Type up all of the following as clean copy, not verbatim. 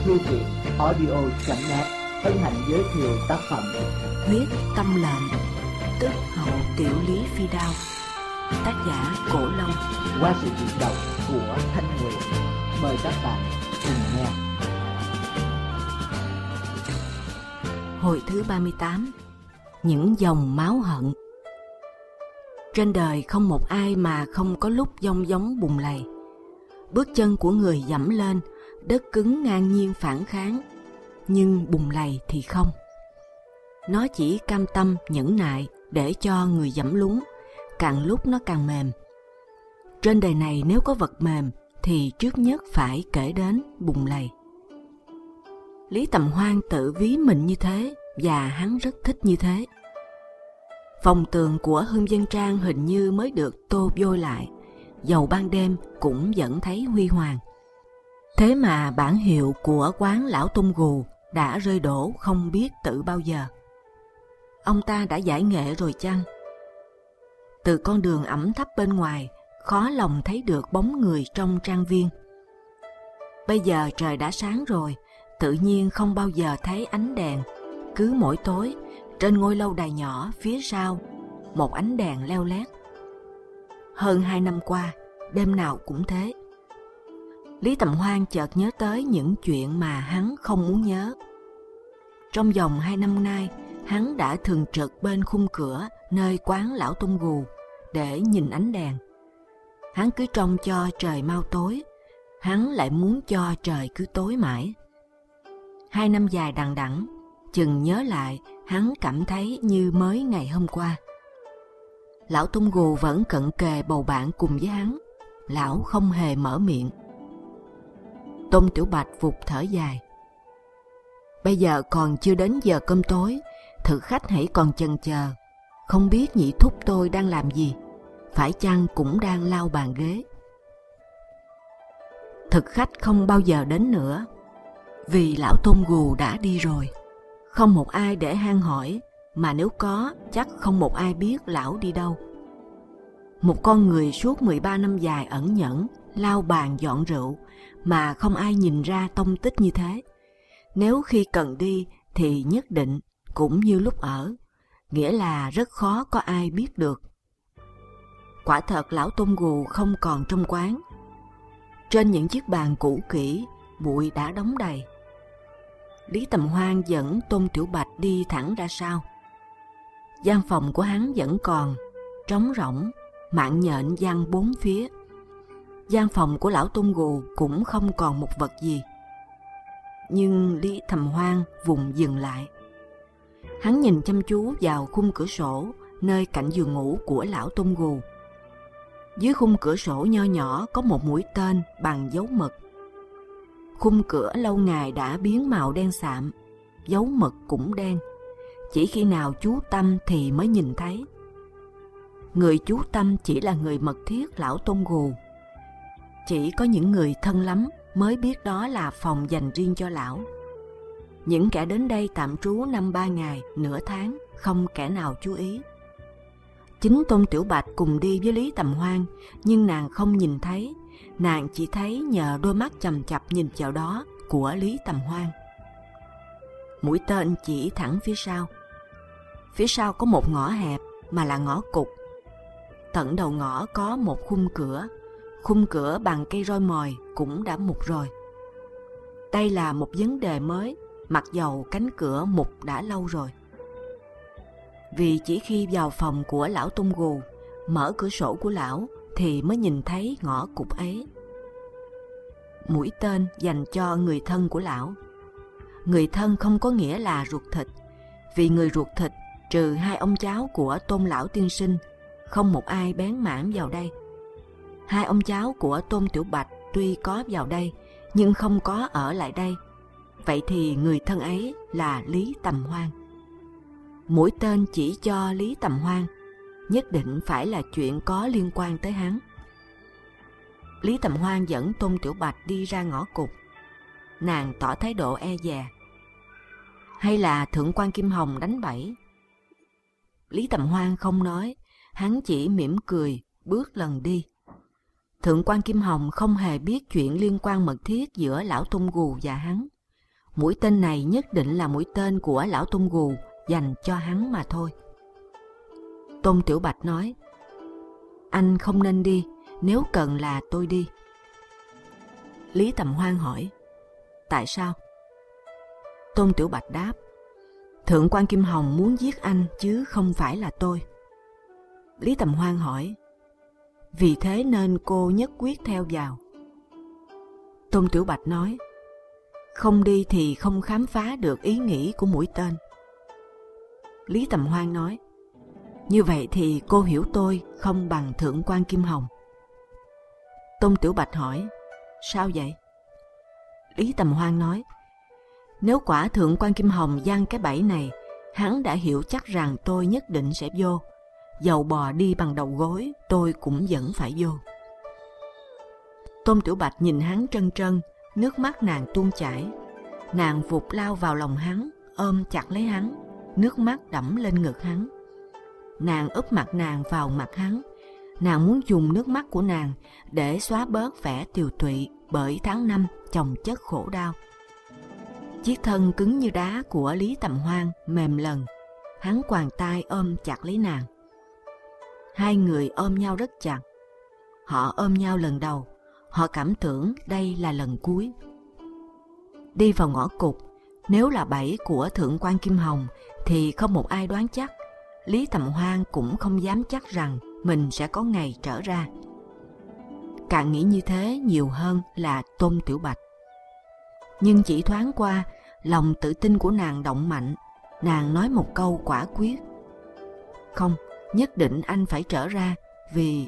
Thư viện audio.net hân hạnh giới thiệu tác phẩm Huyết Tâm Lệnh, tức Hậu Tiểu Lý Phi Đao, tác giả Cổ Long, qua sự diễn đọc của Thanh Nguyệt. Mời các bạn cùng nghe. Hồi thứ 38. Những dòng máu hận. Trên đời không một ai mà không có lúc dông giống bùng lầy. Bước chân của người dẫm lên, đất cứng ngang nhiên phản kháng, nhưng bùng lầy thì không. Nó chỉ cam tâm nhẫn nại để cho người dẫm lún, càng lúc nó càng mềm. Trên đời này nếu có vật mềm thì trước nhất phải kể đến bùng lầy. Lý Tầm Hoan tự ví mình như thế, và hắn rất thích như thế. Phòng tường của Hưng Vân Trang hình như mới được tô vôi lại, dầu ban đêm cũng vẫn thấy huy hoàng. Thế mà bản hiệu của quán Lão Tôn Gù đã rơi đổ không biết từ bao giờ. Ông ta đã giải nghệ rồi chăng? Từ con đường ẩm thấp bên ngoài, khó lòng thấy được bóng người trong trang viên. Bây giờ trời đã sáng rồi, tự nhiên không bao giờ thấy ánh đèn. Cứ mỗi tối, trên ngôi lâu đài nhỏ phía sau, một ánh đèn leo lét. Hơn 2 năm qua, đêm nào cũng thế. Lý Tầm Hoan chợt nhớ tới những chuyện mà hắn không muốn nhớ. Trong vòng 2 năm nay, hắn đã thường trực bên khung cửa nơi quán Lão Tôn Gù để nhìn ánh đèn. Hắn cứ trông cho trời mau tối, hắn lại muốn cho trời cứ tối mãi. 2 năm dài đằng đẵng, chừng nhớ lại, hắn cảm thấy như mới ngày hôm qua. Lão Tôn Gù vẫn cận kề bầu bạn cùng với hắn. Lão không hề mở miệng. Tôn Tiểu Bạch vụt thở dài. Bây giờ còn chưa đến giờ cơm tối, thực khách hãy còn chần chờ. Không biết nhị thúc tôi đang làm gì, phải chăng cũng đang lau bàn ghế. Thực khách không bao giờ đến nữa, vì Lão Tôn Gù đã đi rồi. Không một ai để han hỏi, mà nếu có, chắc không một ai biết lão đi đâu. Một con người suốt 13 năm dài ẩn nhẫn, lau bàn dọn rượu, mà không ai nhìn ra tông tích như thế. Nếu khi cần đi thì nhất định cũng như lúc ở, nghĩa là rất khó có ai biết được. Quả thật Lão Tôn Gù không còn trong quán. Trên những chiếc bàn cũ kỹ, bụi đã đóng đầy. Lý Tầm Hoan dẫn Tôn Tiểu Bạch đi thẳng ra sau. Gian phòng của hắn vẫn còn trống rỗng, mạng nhện giăng bốn phía. Gian phòng của Lão Tôn Gù cũng không còn một vật gì. Nhưng Lý Tầm Hoan vùng dừng lại. Hắn nhìn chăm chú vào khung cửa sổ nơi cạnh giường ngủ của Lão Tôn Gù. Dưới khung cửa sổ nho nhỏ có một mũi tên bằng dấu mực. Khung cửa lâu ngày đã biến màu đen sạm, dấu mực cũng đen. Chỉ khi nào chú tâm thì mới nhìn thấy. Người chú tâm chỉ là người mật thiết Lão Tôn Gù. Chỉ có những người thân lắm mới biết đó là phòng dành riêng cho lão. Những kẻ đến đây tạm trú 5-3 ngày, nửa tháng, không kẻ nào chú ý. Chính Tôn Tiểu Bạch cùng đi với Lý Tầm Hoan, nhưng nàng không nhìn thấy. Nàng chỉ thấy nhờ đôi mắt chằm chằm nhìn vào đó của Lý Tầm Hoan. Mũi tên chỉ thẳng phía sau. Phía sau có một ngõ hẹp mà là ngõ cụt. Tận đầu ngõ có một khung cửa bằng cây roi mồi cũng đã mục rồi. Đây là một vấn đề mới, mặc dầu cánh cửa mục đã lâu rồi. Vì chỉ khi vào phòng của Lão Tôn Gù, mở cửa sổ của lão thì mới nhìn thấy ngõ cụt ấy. Mũi tên dành cho người thân của lão. Người thân không có nghĩa là ruột thịt, vì người ruột thịt trừ 2 ông cháu của Tôn Lão tiên sinh, không một ai bén mảng vào đây. 2 ông cháu của Tôn Tiểu Bạch tuy có vào đây, nhưng không có ở lại đây. Vậy thì người thân ấy là Lý Tầm Hoan. Mũi tên chỉ cho Lý Tầm Hoan, nhất định phải là chuyện có liên quan tới hắn. Lý Tầm Hoan dẫn Tôn Tiểu Bạch đi ra ngõ cụt. Nàng tỏ thái độ e dè. Hay là Thượng quan Kim Hồng đánh bẫy? Lý Tầm Hoan không nói, hắn chỉ mỉm cười, bước lần đi. Thượng quan Kim Hồng không hề biết chuyện liên quan mật thiết giữa Lão Tôn Gù và hắn. mũi tên này nhất định là mũi tên của lão Tôn Gù dành cho hắn mà thôi. Tôn Tiểu Bạch nói, anh không nên đi, nếu cần là tôi đi. Lý Tầm Hoan hỏi, tại sao? Tôn Tiểu Bạch đáp, Thượng quan Kim Hồng muốn giết anh chứ không phải là tôi. Lý Tầm Hoan hỏi, vì thế nên cô nhất quyết theo vào. Tôn Tiểu Bạch nói, không đi thì không khám phá được ý nghĩ của mũi tên. Lý Tầm Hoan nói, như vậy thì cô hiểu tôi không bằng Thượng quan Kim Hồng. Tôn Tiểu Bạch hỏi, sao vậy? Lý Tầm Hoan nói, nếu quả Thượng quan Kim Hồng giăng cái bẫy này, hắn đã hiểu chắc rằng tôi nhất định sẽ vô. Dầu bò đi bằng đầu gối, tôi cũng vẫn phải vô. Tôn Tiểu Bạch nhìn hắn trân trân, nước mắt nàng tuôn chảy. Nàng vụt lao vào lòng hắn, ôm chặt lấy hắn, nước mắt đẫm lên ngực hắn. Nàng úp mặt nàng vào mặt hắn. Nàng muốn dùng nước mắt của nàng để xóa bớt vẻ tiều tụy bởi tháng năm chồng chất khổ đau. Chiếc thân cứng như đá của Lý Tầm Hoan mềm lần, hắn quàng tay ôm chặt lấy nàng. Hai người ôm nhau rất chặt. Họ ôm nhau lần đầu, họ cảm tưởng đây là lần cuối. Đi vào ngõ cụt, nếu là bẫy của Thượng quan Kim Hồng thì không một ai đoán chắc. Lý Tầm Hoan cũng không dám chắc rằng mình sẽ có ngày trở ra. Càng nghĩ như thế nhiều hơn là Tôn Tiểu Bạch. Nhưng chỉ thoáng qua, lòng tự tin của nàng động mạnh. Nàng nói một câu quả quyết, không, nhất định anh phải trở ra, vì...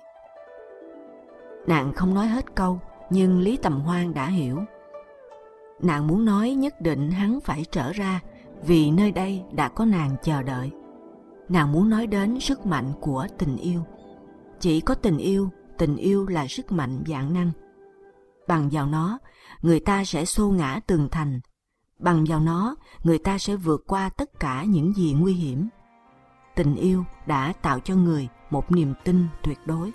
Nàng không nói hết câu, nhưng Lý Tầm Hoan đã hiểu. Nàng muốn nói nhất định hắn phải trở ra, vì nơi đây đã có nàng chờ đợi. Nàng muốn nói đến sức mạnh của tình yêu. Chỉ có tình yêu là sức mạnh vạn năng. Bằng vào nó, người ta sẽ xô ngã tường thành. Bằng vào nó, người ta sẽ vượt qua tất cả những gì nguy hiểm. Tình yêu đã tạo cho người một niềm tin tuyệt đối.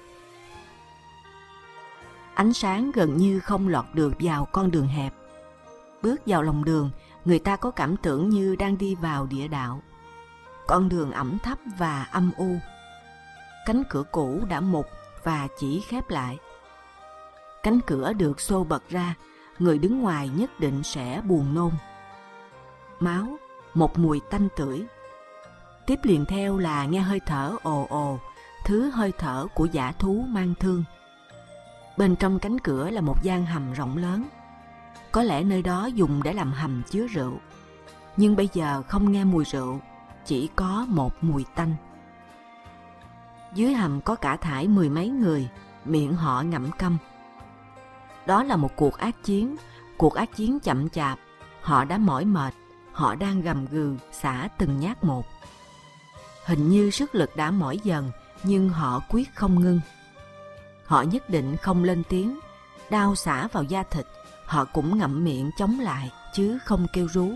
Ánh sáng gần như không lọt được vào con đường hẹp. Bước vào lòng đường, người ta có cảm tưởng như đang đi vào địa đạo. Con đường ẩm thấp và âm u. Cánh cửa cũ đã mục và chỉ khép lại. Cánh cửa được xô bật ra, người đứng ngoài nhất định sẽ buồn nôn. Máu, một mùi tanh tưởi. Tiếp liền theo là nghe hơi thở ồ ồ, thứ hơi thở của dã thú mang thương. Bên trong cánh cửa là một gian hầm rộng lớn. Có lẽ nơi đó dùng để làm hầm chứa rượu. Nhưng bây giờ không nghe mùi rượu, chỉ có một mùi tanh. Dưới hầm có cả thảy mười mấy người, miệng họ ngậm câm. Đó là một cuộc ác chiến chậm chạp. Họ đã mỏi mệt, họ đang gầm gừ xả từng nhát một. Hình như sức lực đã mỏi dần, nhưng họ quyết không ngưng. Họ nhất định không lên tiếng, đao xả vào da thịt, họ cũng ngậm miệng chống lại, chứ không kêu rú.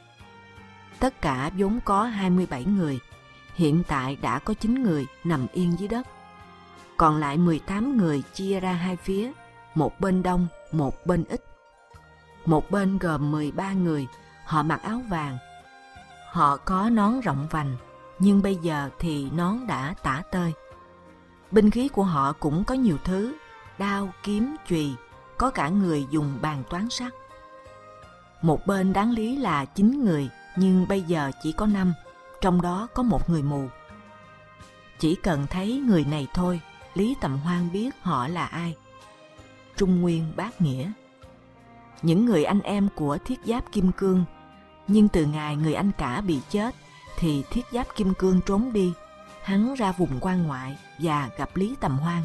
Tất cả vốn có 27 người, hiện tại đã có 9 người nằm yên dưới đất. Còn lại 18 người chia ra hai phía, một bên đông, một bên ít. Một bên gồm 13 người, họ mặc áo vàng. Họ có nón rộng vành, nhưng bây giờ thì nón đã tả tơi. Binh khí của họ cũng có nhiều thứ, đao, kiếm, chùy, có cả người dùng bàn toán sắt. Một bên đáng lý là 9 người, nhưng bây giờ chỉ có 5, trong đó có một người mù. Chỉ cần thấy người này thôi, Lý Tầm Hoan biết họ là ai. Trung Nguyên Bát Nghĩa. Những người anh em của Thiết Giáp Kim Cương, nhưng từ ngày người anh cả bị chết, thì Thiết Giáp Kim Cương trốn đi. Hắn ra vùng quan ngoại và gặp Lý Tầm Hoan.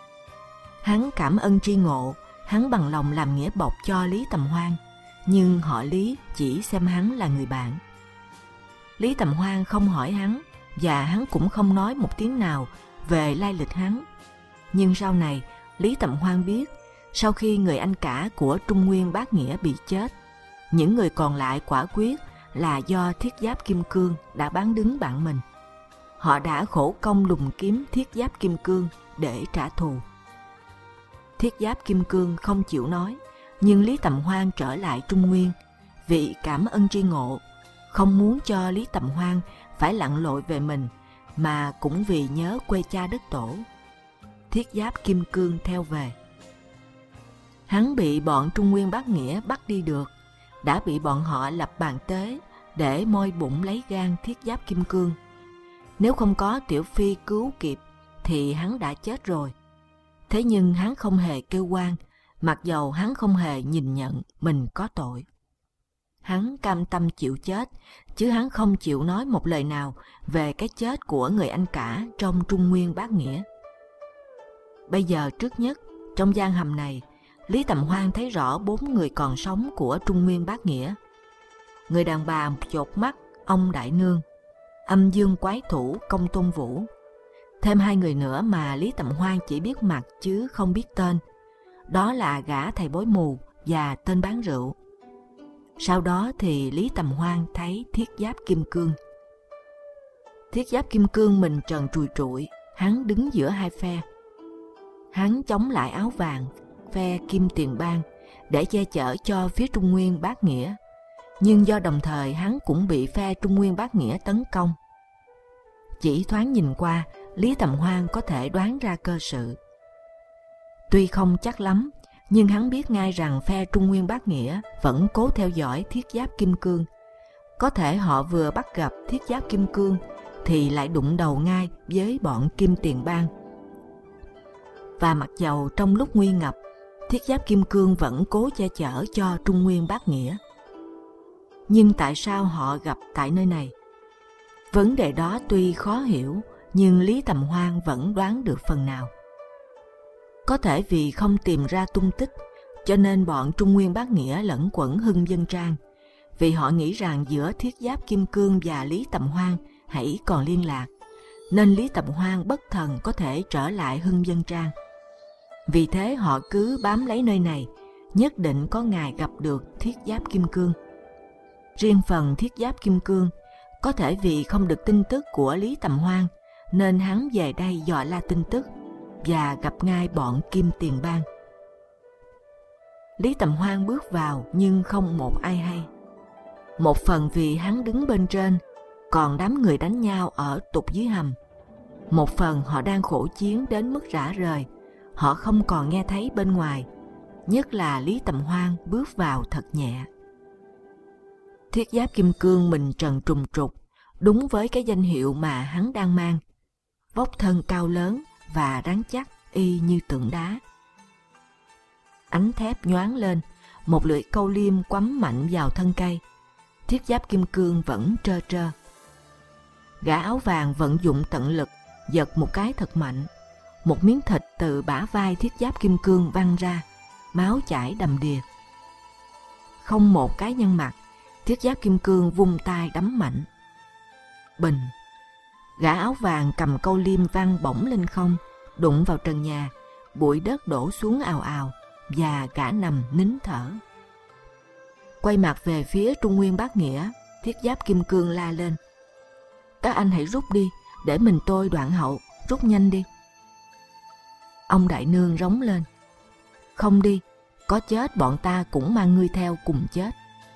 Hắn cảm ơn tri ngộ, hắn bằng lòng làm nghĩa bộc cho Lý Tầm Hoan, nhưng họ Lý chỉ xem hắn là người bạn. Lý Tầm Hoan không hỏi hắn, và hắn cũng không nói một tiếng nào về lai lịch hắn. Nhưng sau này, Lý Tầm Hoan biết, sau khi người anh cả của Trung Nguyên Bát Nghĩa bị chết, những người còn lại quả quyết là do Thiết Giáp Kim Cương đã bán đứng bạn mình. Họ đã khổ công lùng kiếm Thiết Giáp Kim Cương để trả thù. Thiết Giáp Kim Cương không chịu nói, nhưng Lý Tầm Hoan trở lại Trung Nguyên, vì cảm ơn tri ngộ, không muốn cho Lý Tầm Hoan phải lặn lội về mình, mà cũng vì nhớ quê cha đất tổ. Thiết Giáp Kim Cương theo về. Hắn bị bọn Trung Nguyên Bát Nghĩa bắt đi được, đã bị bọn họ lập bàn tế để moi bụng lấy gan Thiết Giáp Kim Cương. Nếu không có Tiểu Phi cứu kịp thì hắn đã chết rồi. Thế nhưng hắn không hề kêu oan, mặc dầu hắn không hề nhìn nhận mình có tội. Hắn cam tâm chịu chết, chứ hắn không chịu nói một lời nào về cái chết của người anh cả trong Trung Nguyên Bát Nghĩa. Bây giờ trước nhất, trong gian hầm này, Lý Tầm Hoan thấy rõ 4 người còn sống của Trung Nguyên Bát Nghĩa. Người đàn bà chột mắt ông Đại Nương, âm dương quái thủ Công Tôn Vũ. Thêm 2 người nữa mà Lý Tầm Hoan chỉ biết mặt chứ không biết tên. Đó là gã thầy bói mù và tên bán rượu. Sau đó thì Lý Tầm Hoan thấy Thiết Giáp Kim Cương. Thiết Giáp Kim Cương mình trần trùi trụi, hắn đứng giữa hai phe. Hắn chống lại áo vàng, phe Kim Tiền Bang, để che chở cho phía Trung Nguyên Bát Nghĩa. Nhưng do đồng thời hắn cũng bị phe Trung Nguyên Bát Nghĩa tấn công. Chỉ thoáng nhìn qua, Lý Tầm Hoan có thể đoán ra cơ sự. Tuy không chắc lắm, nhưng hắn biết ngay rằng phe Trung Nguyên Bát Nghĩa vẫn cố theo dõi Thiết Giáp Kim Cương. Có thể họ vừa bắt gặp Thiết Giáp Kim Cương thì lại đụng đầu ngay với bọn Kim Tiền Bang. Và mặc dầu trong lúc nguy ngập, Thiết Giáp Kim Cương vẫn cố che chở cho Trung Nguyên Bát Nghĩa. Nhưng tại sao họ gặp tại nơi này? Vấn đề đó tuy khó hiểu, nhưng Lý Tầm Hoan vẫn đoán được phần nào. Có thể vì không tìm ra tung tích, cho nên bọn Trung Nguyên Bát Nghĩa lẫn quẩn Hưng Dân Trang, vì họ nghĩ rằng giữa Thiết Giáp Kim Cương và Lý Tầm Hoan hãy còn liên lạc, nên Lý Tầm Hoan bất thần có thể trở lại Hưng Dân Trang. Vì thế họ cứ bám lấy nơi này, nhất định có ngày gặp được Thiết Giáp Kim Cương. Riêng phần Thiết Giáp Kim Cương, có thể vì không được tin tức của Lý Tầm Hoan, nên hắn về đây dò la tin tức và gặp ngay bọn Kim Tiền Bang. Lý Tầm Hoan bước vào nhưng không một ai hay. Một phần vì hắn đứng bên trên, còn đám người đánh nhau ở tụt dưới hầm. Một phần họ đang khổ chiến đến mức rã rời, họ không còn nghe thấy bên ngoài, nhất là Lý Tầm Hoan bước vào thật nhẹ. Thiết Giáp Kim Cương mình trần trùng trục, đúng với cái danh hiệu mà hắn đang mang. Vóc thân cao lớn và rắn chắc y như tượng đá. Ánh thép nhoáng lên, một lưỡi câu liêm quắm mạnh vào thân cây. Thiết Giáp Kim Cương vẫn trơ trơ. Gã áo vàng vận dụng tận lực, giật một cái thật mạnh. Một miếng thịt từ bả vai Thiết Giáp Kim Cương văng ra, máu chảy đầm đìa. Không một cái nhăn mặt, Thiết Giáp Kim Cương vung tay đấm mạnh. Bình! Gã áo vàng cầm câu liêm văng bổng lên không, đụng vào trần nhà, bụi đất đổ xuống ào ào, và gã nằm nín thở. Quay mặt về phía Trung Nguyên Bát Nghĩa, Thiết Giáp Kim Cương la lên. Các anh hãy rút đi, để mình tôi đoạn hậu, rút nhanh đi. Ông Đại Nương rống lên. Không đi, có chết bọn ta cũng mang ngươi theo cùng chết.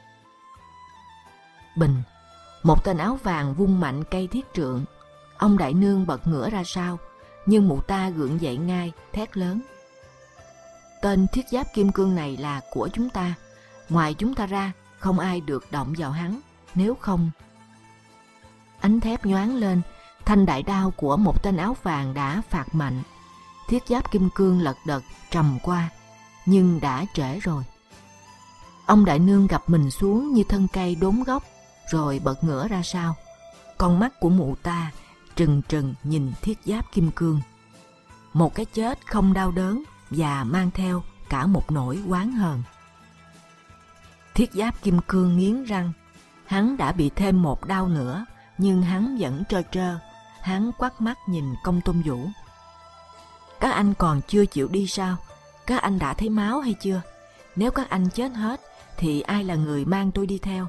Bình! Một tên áo vàng vung mạnh cây thiết trượng. Ông Đại Nương bật ngửa ra sau, nhưng mụ ta gượng dậy ngay, thét lớn. Tên Thiết Giáp Kim Cương này là của chúng ta. Ngoài chúng ta ra, không ai được động vào hắn, nếu không... Ánh thép nhoáng lên, thanh đại đao của một tên áo vàng đã phạt mạnh. Thiết Giáp Kim Cương lật đật trầm qua, nhưng đã trễ rồi. Ông Đại Nương gập mình xuống như thân cây đốn gốc, rồi bật ngửa ra sau. Con mắt của mụ ta trừng trừng nhìn Thiết Giáp Kim Cương. Một cái chết không đau đớn và mang theo cả một nỗi oán hờn. Thiết Giáp Kim Cương nghiến răng. Hắn đã bị thêm một đau nữa, nhưng hắn vẫn trơ trơ. Hắn quắt mắt nhìn Công Tôn Vũ. Các anh còn chưa chịu đi sao? Các anh đã thấy máu hay chưa? Nếu các anh chết hết, thì ai là người mang tôi đi theo?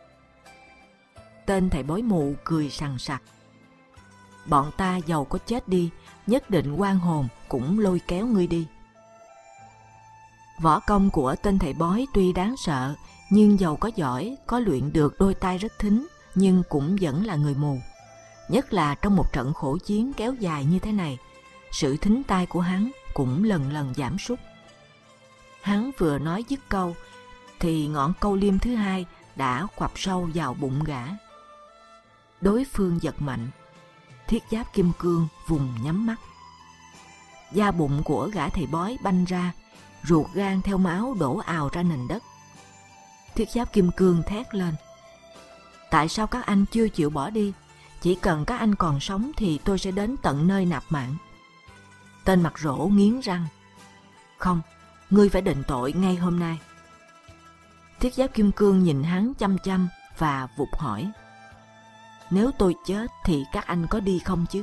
Tên thầy bói mù cười sằng sặc. Bọn ta dầu có chết đi, nhất định oan hồn cũng lôi kéo ngươi đi. Võ công của tên thầy bói tuy đáng sợ, Nhưng dầu có giỏi, có luyện được đôi tai rất thính, nhưng cũng vẫn là người mù. Nhất là trong một trận khổ chiến kéo dài như thế này, sự thính tai của hắn cũng lần lần giảm sút. Hắn vừa nói dứt câu, thì ngọn câu liêm thứ hai đã quặp sâu vào bụng gã. Đối phương giật mạnh, thiết giáp kim cương vùng nhắm mắt. Da bụng của gã thầy bói banh ra, ruột gan theo máu đổ ào ra nền đất. Thiết giáp kim cương thét lên: tại sao các anh chưa chịu bỏ đi? Chỉ cần các anh còn sống thì tôi sẽ đến tận nơi nạp mạng. Tên mặt rỗ nghiến răng: không, ngươi phải đền tội ngay hôm nay. Thiết giáp kim cương nhìn hắn chăm chăm và vụt hỏi: nếu tôi chết thì các anh có đi không chứ?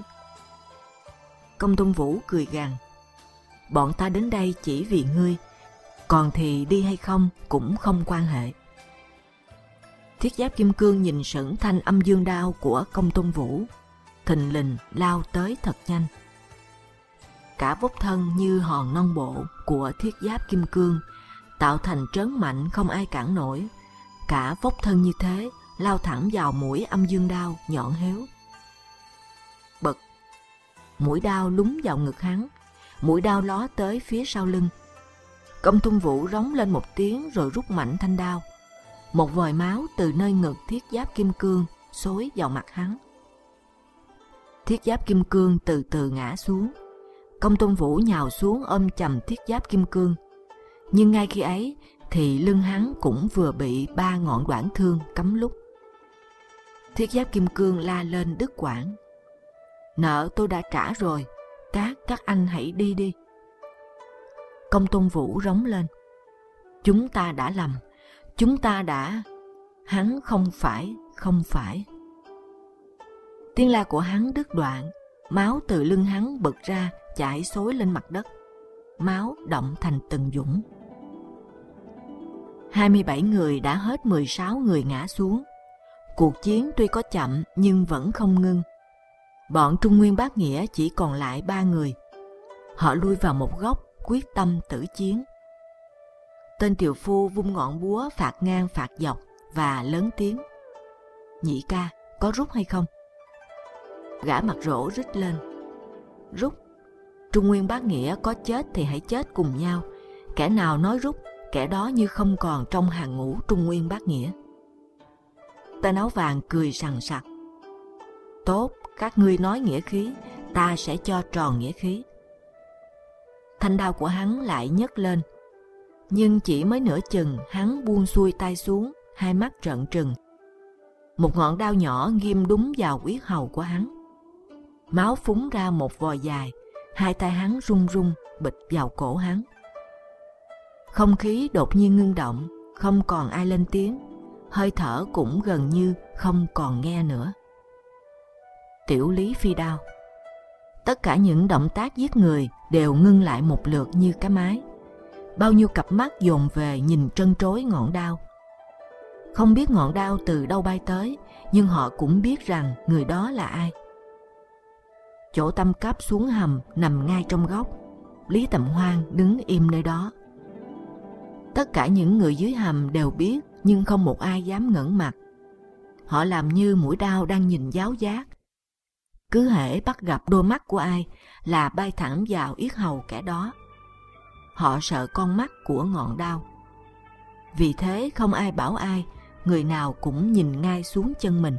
Công Tôn Vũ cười gằn: bọn ta đến đây chỉ vì ngươi, còn thì đi hay không cũng không quan hệ. Thiết giáp kim cương nhìn sững thanh âm dương đao của Công Tôn Vũ, thình lình lao tới thật nhanh. Cả vóc thân như hòn non bộ của thiết giáp kim cương tạo thành trớn mạnh không ai cản nổi. Cả vóc thân như thế lao thẳng vào mũi âm dương đao nhọn héo. Bật, mũi đao lúng vào ngực hắn, mũi đao ló tới phía sau lưng. Công Tôn Vũ rống lên một tiếng rồi rút mạnh thanh đao. Một vòi máu từ nơi ngực thiết giáp kim cương xối vào mặt hắn. Thiết giáp kim cương từ từ ngã xuống. Công Tôn Vũ nhào xuống ôm chầm thiết giáp kim cương. Nhưng ngay khi ấy thì lưng hắn cũng vừa bị 3 ngọn đoản thương cắm lút. Thiết giáp kim cương la lên đứt quãng: nợ tôi đã trả rồi, các anh hãy đi đi. Công Tôn Vũ rống lên: chúng ta đã lầm, chúng ta đã... Hắn không phải. Tiếng la của hắn đứt đoạn, máu từ lưng hắn bật ra chảy xối lên mặt đất. Máu đọng thành từng dũng. 27 người đã hết 16 người ngã xuống. Cuộc chiến tuy có chậm nhưng vẫn không ngưng. Bọn Trung Nguyên Bát Nghĩa chỉ còn lại 3 người. Họ lui vào một góc quyết tâm tử chiến. Tên tiều phu vung ngọn búa phạt ngang phạt dọc và lớn tiếng: nhị ca, có rút hay không? Gã mặt rỗ rít lên: rút? Trung Nguyên Bát Nghĩa có chết thì hãy chết cùng nhau. Kẻ nào nói rút, kẻ đó như không còn trong hàng ngũ Trung Nguyên Bát Nghĩa. Tên áo vàng cười sằng sặc: tốt, các ngươi nói nghĩa khí, ta sẽ cho tròn nghĩa khí. Thanh đao của hắn lại nhấc lên, nhưng chỉ mới nửa chừng hắn buông xuôi tay xuống, hai mắt trợn trừng. Một ngọn đao nhỏ ghim đúng vào yết hầu của hắn. Máu phúng ra một vòi dài, hai tay hắn run run bịch vào cổ hắn. Không khí đột nhiên ngưng động, không còn ai lên tiếng, hơi thở cũng gần như không còn nghe nữa. Tiểu Lý phi đao. Tất cả những động tác giết người đều ngưng lại một lượt như cái máy. Bao nhiêu cặp mắt dồn về nhìn trân trối ngọn đao. Không biết ngọn đao từ đâu bay tới, nhưng họ cũng biết rằng người đó là ai. Chỗ Tâm Cấp xuống hầm nằm ngay trong góc. Lý Tầm Hoan đứng im nơi đó. Tất cả những người dưới hầm đều biết, nhưng không một ai dám ngẩng mặt. Họ làm như mũi đao đang nhìn giáo giác. Cứ hễ bắt gặp đôi mắt của ai là bay thẳng vào yết hầu kẻ đó. Họ sợ con mắt của ngọn đao. Vì thế không ai bảo ai, người nào cũng nhìn ngay xuống chân mình.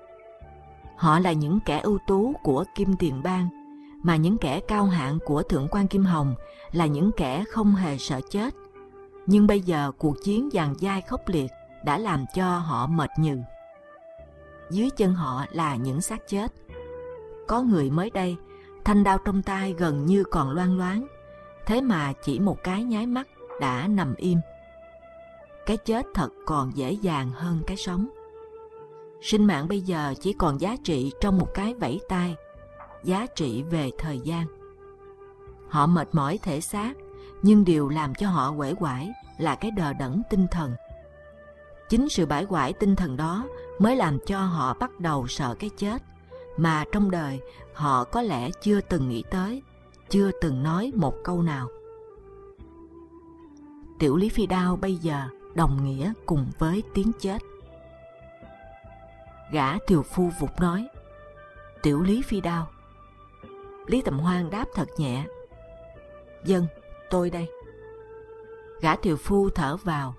Họ là những kẻ ưu tú của Kim Tiền Bang, mà những kẻ cao hạng của Thượng quan Kim Hồng là những kẻ không hề sợ chết. Nhưng bây giờ cuộc chiến dàn dai khốc liệt đã làm cho họ mệt nhừ. Dưới chân họ là những xác chết. Có người mới đây, thanh đao trong tay gần như còn loang loáng, thế mà chỉ một cái nháy mắt đã nằm im. Cái chết thật còn dễ dàng hơn cái sống. Sinh mạng bây giờ chỉ còn giá trị trong một cái vẫy tay, giá trị về thời gian. Họ mệt mỏi thể xác, nhưng điều làm cho họ uể oải là cái đờ đẫn tinh thần. Chính sự bãi quải tinh thần đó mới làm cho họ bắt đầu sợ cái chết, mà trong đời họ có lẽ chưa từng nghĩ tới, chưa từng nói một câu nào. Tiểu Lý phi đao bây giờ đồng nghĩa cùng với tiếng chết. Gã tiều phu vụt nói: "Tiểu Lý Phi Đao." Lý Tầm Hoan đáp thật nhẹ: "Vâng, tôi đây." Gã tiều phu thở vào.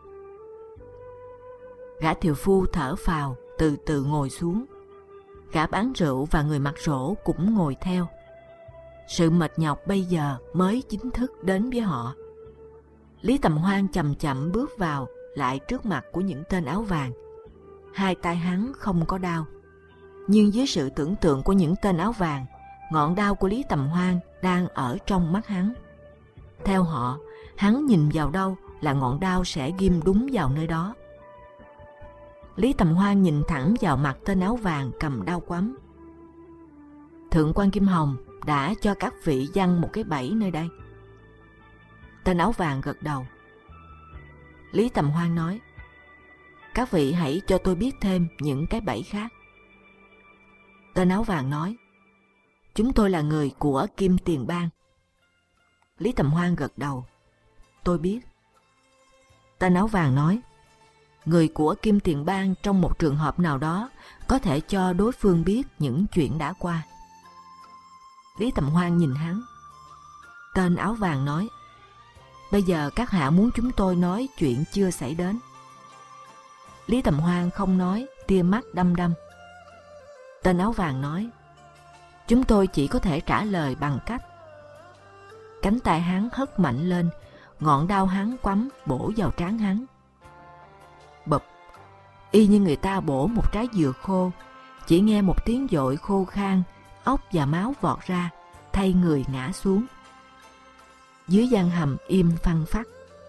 Gã tiều phu thở phào, từ từ ngồi xuống. Gã bán rượu và người mặc rỗ cũng ngồi theo. Sự mệt nhọc bây giờ mới chính thức đến với họ. Lý Tầm Hoan chậm chậm bước vào, lại trước mặt của những tên áo vàng. Hai tay hắn không có đao, nhưng dưới sự tưởng tượng của những tên áo vàng, ngọn đao của Lý Tầm Hoan đang ở trong mắt hắn. Theo họ, hắn nhìn vào đâu là ngọn đao sẽ ghim đúng vào nơi đó. Lý Tầm Hoan nhìn thẳng vào mặt tên áo vàng cầm đao quắm. "Thượng quan Kim Hồng đã cho các vị giăng một cái bẫy nơi đây." Tên áo vàng gật đầu. Lý Tầm Hoan nói: "Các vị hãy cho tôi biết thêm những cái bẫy khác." Tên áo vàng nói: "Chúng tôi là người của Kim Tiền Bang." Lý Tầm Hoan gật đầu: "Tôi biết." Tên áo vàng nói: "Người của Kim Tiền Bang trong một trường hợp nào đó có thể cho đối phương biết những chuyện đã qua." Lý Tầm Hoan nhìn hắn. Tên áo vàng nói: "Bây giờ các hạ muốn chúng tôi nói chuyện chưa xảy đến." Lý Tầm Hoan không nói, tia mắt đăm đăm. Tên áo vàng nói: "Chúng tôi chỉ có thể trả lời bằng cách..." Cánh tay hắn hất mạnh lên, ngọn đao hắn quắm bổ vào trán hắn. Bụp, y như người ta bổ một trái dừa khô. Chỉ nghe một tiếng dội khô khan, óc và máu vọt ra, thay người ngã xuống. Dưới gian hầm im phăng phắc.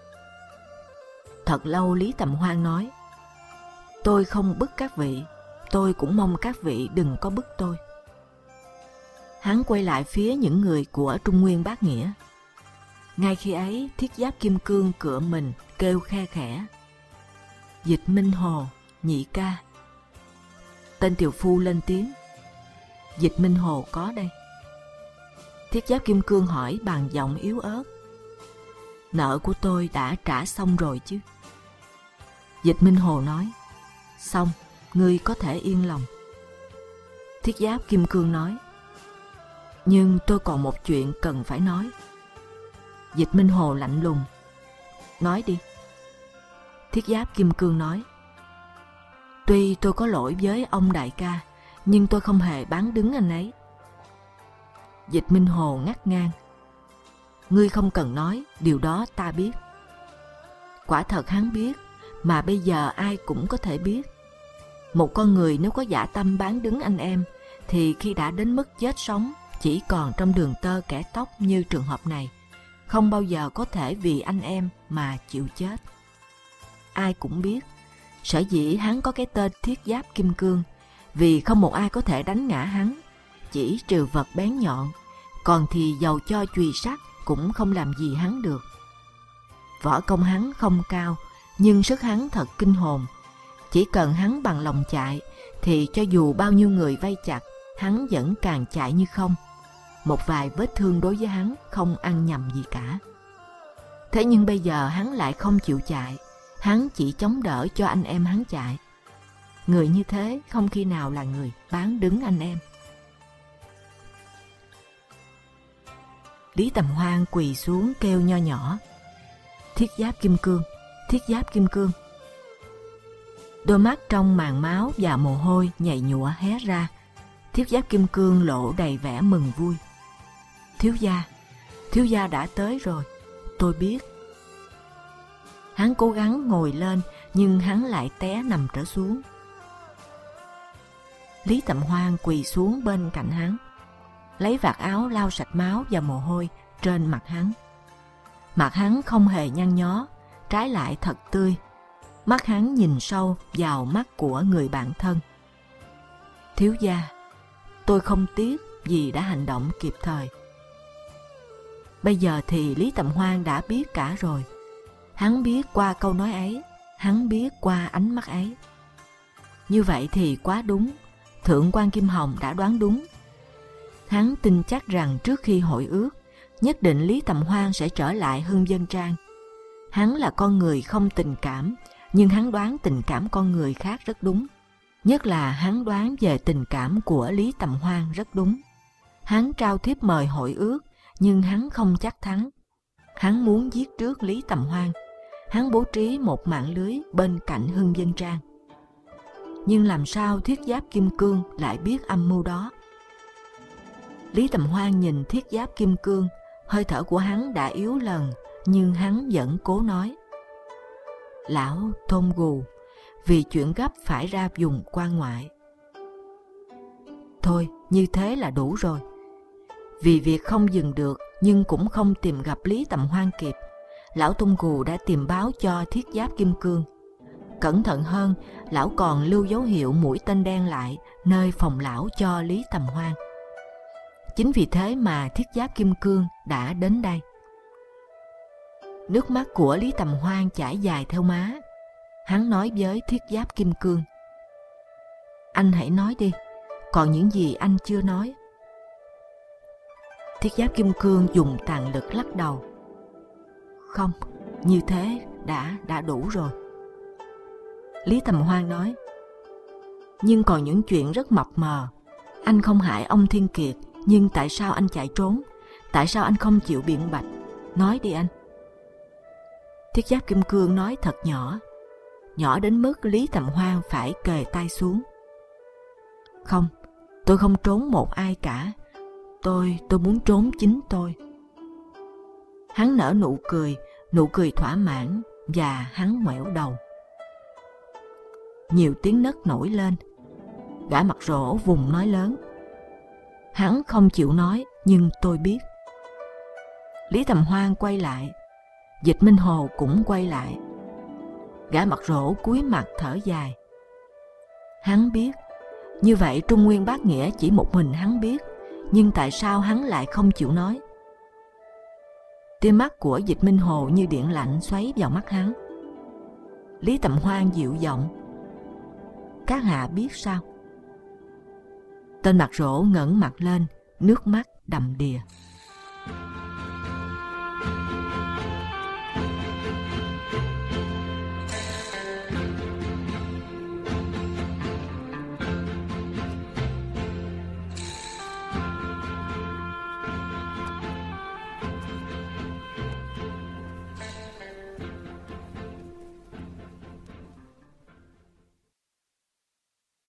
Thật lâu Lý Tầm Hoan nói: "Tôi không bức các vị, tôi cũng mong các vị đừng có bức tôi." Hắn quay lại phía những người của Trung Nguyên Bát Nghĩa. Ngay khi ấy, Thiết Giáp Kim Cương cựa mình kêu khe khẽ: "Dịch Minh Hồ, nhị ca." Tên tiều phu lên tiếng: "Dịch Minh Hồ có đây." Thiết Giáp Kim Cương hỏi bằng giọng yếu ớt: "Nợ của tôi đã trả xong rồi chứ?" Dịch Minh Hồ nói: "Xong, ngươi có thể yên lòng." Thiết Giáp Kim Cương nói: "Nhưng tôi còn một chuyện cần phải nói." Dịch Minh Hồ lạnh lùng: "Nói đi." Thiết Giáp Kim Cương nói: "Tuy tôi có lỗi với ông đại ca, nhưng tôi không hề bán đứng anh ấy." Dịch Minh Hồ ngắt ngang: "Ngươi không cần nói, điều đó ta biết." Quả thật hắn biết, mà bây giờ ai cũng có thể biết. Một con người nếu có dã tâm bán đứng anh em, thì khi đã đến mức chết sống, chỉ còn trong đường tơ kẻ tóc như trường hợp này, không bao giờ có thể vì anh em mà chịu chết. Ai cũng biết, sở dĩ hắn có cái tên Thiết Giáp Kim Cương, vì không một ai có thể đánh ngã hắn, chỉ trừ vật bén nhọn, còn thì dầu cho chùy sắt cũng không làm gì hắn được. Võ công hắn không cao, nhưng sức hắn thật kinh hồn. Chỉ cần hắn bằng lòng chạy, thì cho dù bao nhiêu người vây chặt, hắn vẫn càng chạy như không. Một vài vết thương đối với hắn không ăn nhầm gì cả. Thế nhưng bây giờ hắn lại không chịu chạy, hắn chỉ chống đỡ cho anh em hắn chạy. Người như thế không khi nào là người bán đứng anh em. Lý Tầm Hoan quỳ xuống kêu nho nhỏ: "Thiết Giáp Kim Cương, Thiết Giáp Kim Cương." Đôi mắt trong màn máu và mồ hôi nhầy nhụa hé ra. Thiết Giáp Kim Cương lộ đầy vẻ mừng vui: Thiếu gia đã tới rồi, tôi biết." Hắn cố gắng ngồi lên, nhưng hắn lại té nằm trở xuống. Lý Tầm Hoan quỳ xuống bên cạnh hắn, lấy vạt áo lau sạch máu và mồ hôi trên mặt hắn. Mặt hắn không hề nhăn nhó, trái lại thật tươi. Mắt hắn nhìn sâu vào mắt của người bạn thân. "Thiếu gia, tôi không tiếc vì đã hành động kịp thời." Bây giờ thì Lý Tầm Hoan đã biết cả rồi. Hắn biết qua câu nói ấy, hắn biết qua ánh mắt ấy. Như vậy thì quá đúng, Thượng quan Kim Hồng đã đoán đúng. Hắn tin chắc rằng trước khi hội ước, nhất định Lý Tầm Hoan sẽ trở lại Hưng Vân Trang. Hắn là con người không tình cảm, nhưng hắn đoán tình cảm con người khác rất đúng. Nhất là hắn đoán về tình cảm của Lý Tầm Hoan rất đúng. Hắn trao thiếp mời hội ước, nhưng hắn không chắc thắng. Hắn muốn giết trước Lý Tầm Hoan. Hắn bố trí một mạng lưới bên cạnh Hưng Vân Trang. Nhưng làm sao Thiết Giáp Kim Cương lại biết âm mưu đó? Lý Tầm Hoan nhìn Thiết Giáp Kim Cương, hơi thở của hắn đã yếu lần, nhưng hắn vẫn cố nói: Lão Tôn Gù, vì chuyện gấp phải ra vùng quan ngoại. Thôi, như thế là đủ rồi. Vì việc không dừng được, nhưng cũng không tìm gặp Lý Tầm Hoan kịp, lão Tôn Gù đã tìm báo cho Thiết Giáp Kim Cương. Cẩn thận hơn, lão còn lưu dấu hiệu mũi tên đen lại nơi phòng lão cho Lý Tầm Hoan. Chính vì thế mà Thiết Giáp Kim Cương đã đến đây. Nước mắt của Lý Tầm Hoan chảy dài theo má. Hắn nói với Thiết Giáp Kim Cương: Anh hãy nói đi, còn những gì anh chưa nói. Thiết Giáp Kim Cương dùng tàn lực lắc đầu: Không, như thế đã đủ rồi. Lý Tầm Hoan nói: Nhưng còn những chuyện rất mập mờ. Anh không hại ông Thiên Kiệt, nhưng tại sao anh chạy trốn? Tại sao anh không chịu biện bạch? Nói đi anh. Thiết Giáp Kim Cương nói thật nhỏ, nhỏ đến mức Lý Tầm Hoan phải kề tay xuống. Không, tôi không trốn một ai cả. Tôi muốn trốn chính tôi. Hắn nở nụ cười thỏa mãn, và hắn ngoẹo đầu. Nhiều tiếng nấc nổi lên. Gã mặt rỗ vùng nói lớn: Hắn không chịu nói, nhưng tôi biết. Lý Tầm Hoan quay lại, Dịch Minh Hồ cũng quay lại. Gã mặt rỗ cúi mặt thở dài. Hắn biết. Như vậy Trung Nguyên Bát Nghĩa chỉ một mình hắn biết, nhưng tại sao hắn lại không chịu nói? Tia mắt của Dịch Minh Hồ như điện lạnh xoáy vào mắt hắn. Lý Tầm Hoan dịu giọng: Các hạ biết sao? Tên mặt rỗ ngẩng mặt lên, nước mắt đầm đìa.